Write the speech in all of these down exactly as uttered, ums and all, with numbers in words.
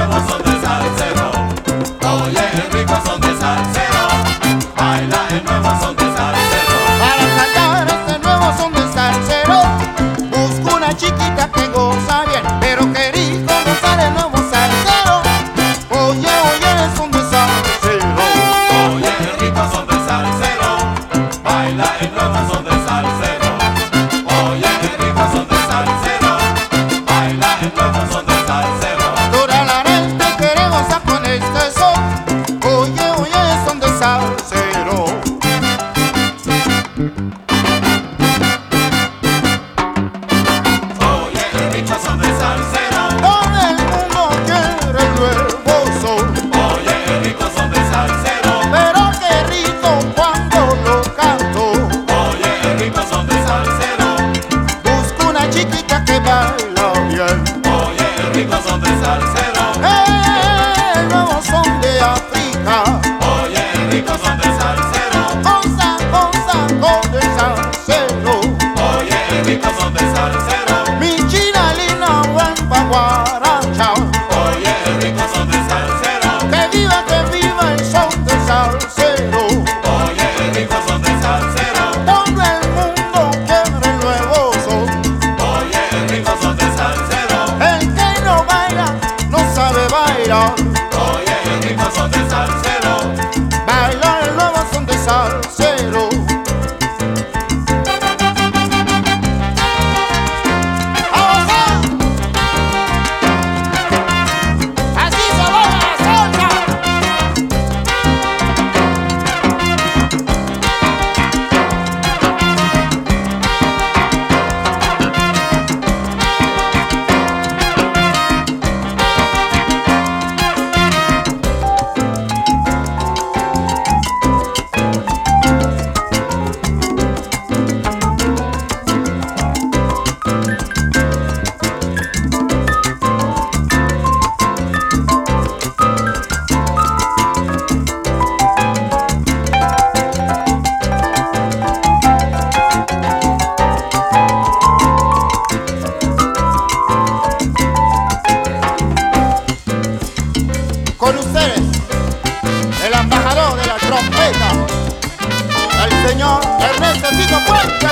nuevo son de salsero. Oye, el rico son de salsero. Baila el nuevo son de salsero. Para cantar este nuevo son de salsero, busco una chiquita que goza bien, pero que rico gozar el nuevo salsero. Oye, oye, son de salsero. Oye, el rico son de salsero. Baila el nuevo son de salsero. Oye, el rico son de salsero. Baila el nuevo son de salsero. Toda la gente quiere gozar con este son. Oye, oye, son de salsero. Oye, el rico son de salsero. Todo el mundo quiere el nuevo son, Oye, el rico son de salsero. pero qué rico cuando lo canto. Oye, el rico son de salsero. Busco una chiquita que baila bien. Oye, el rico son de salsero. El nuevo son de África. Oye, el rico son de salsero. Goza, goza con el salsero. Oye, el rico son de salsero. Mi china linda buen pa' guaracha. Oye, el rico son de salsero. Que viva, que viva el son de salsero. Oye, el rico son de salsero. Todo el mundo quiere el nuevo son. Oye, el rico son de salsero. El que no baila no sabe bailar. Oye, el rico son de salsero. Baila el nuevo son de salsero. Así se baila la salsa. Con ustedes, el embajador de la trompeta, el señor Ernesto Tito Puente.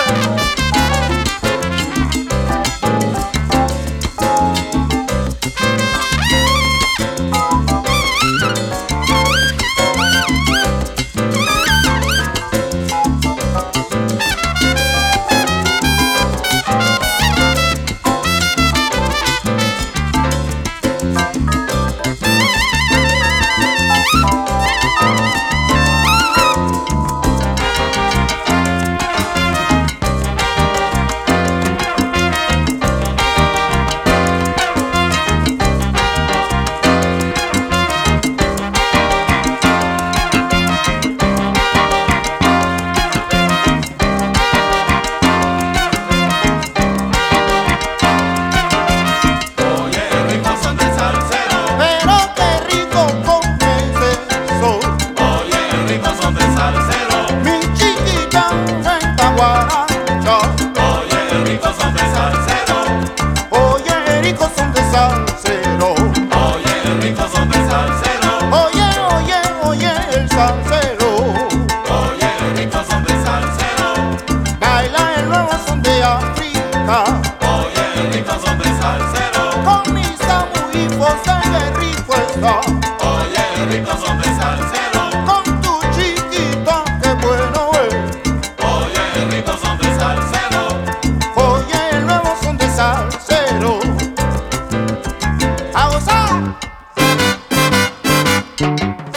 Oye, el rico son de salsero. Pero qué rico con ese son. Oye, el rico son de salsero. Mi chiquita renta guaracha. Oye, el rico son de salsero. Oye, ricos son de salsero. Oye, el rico son de salsero. Oye, oye, oye, el salsero. Oye, el rico son de salsero. Baila el nuevo son de África. Oye, el rico son de salsero. Con mis amuifos, qué rico está. Oye, el rico son de salsero. Con tu chiquita, qué bueno es. Oye, el rico son de salsero. Oye, el nuevo son de salsero. ¡A gozar!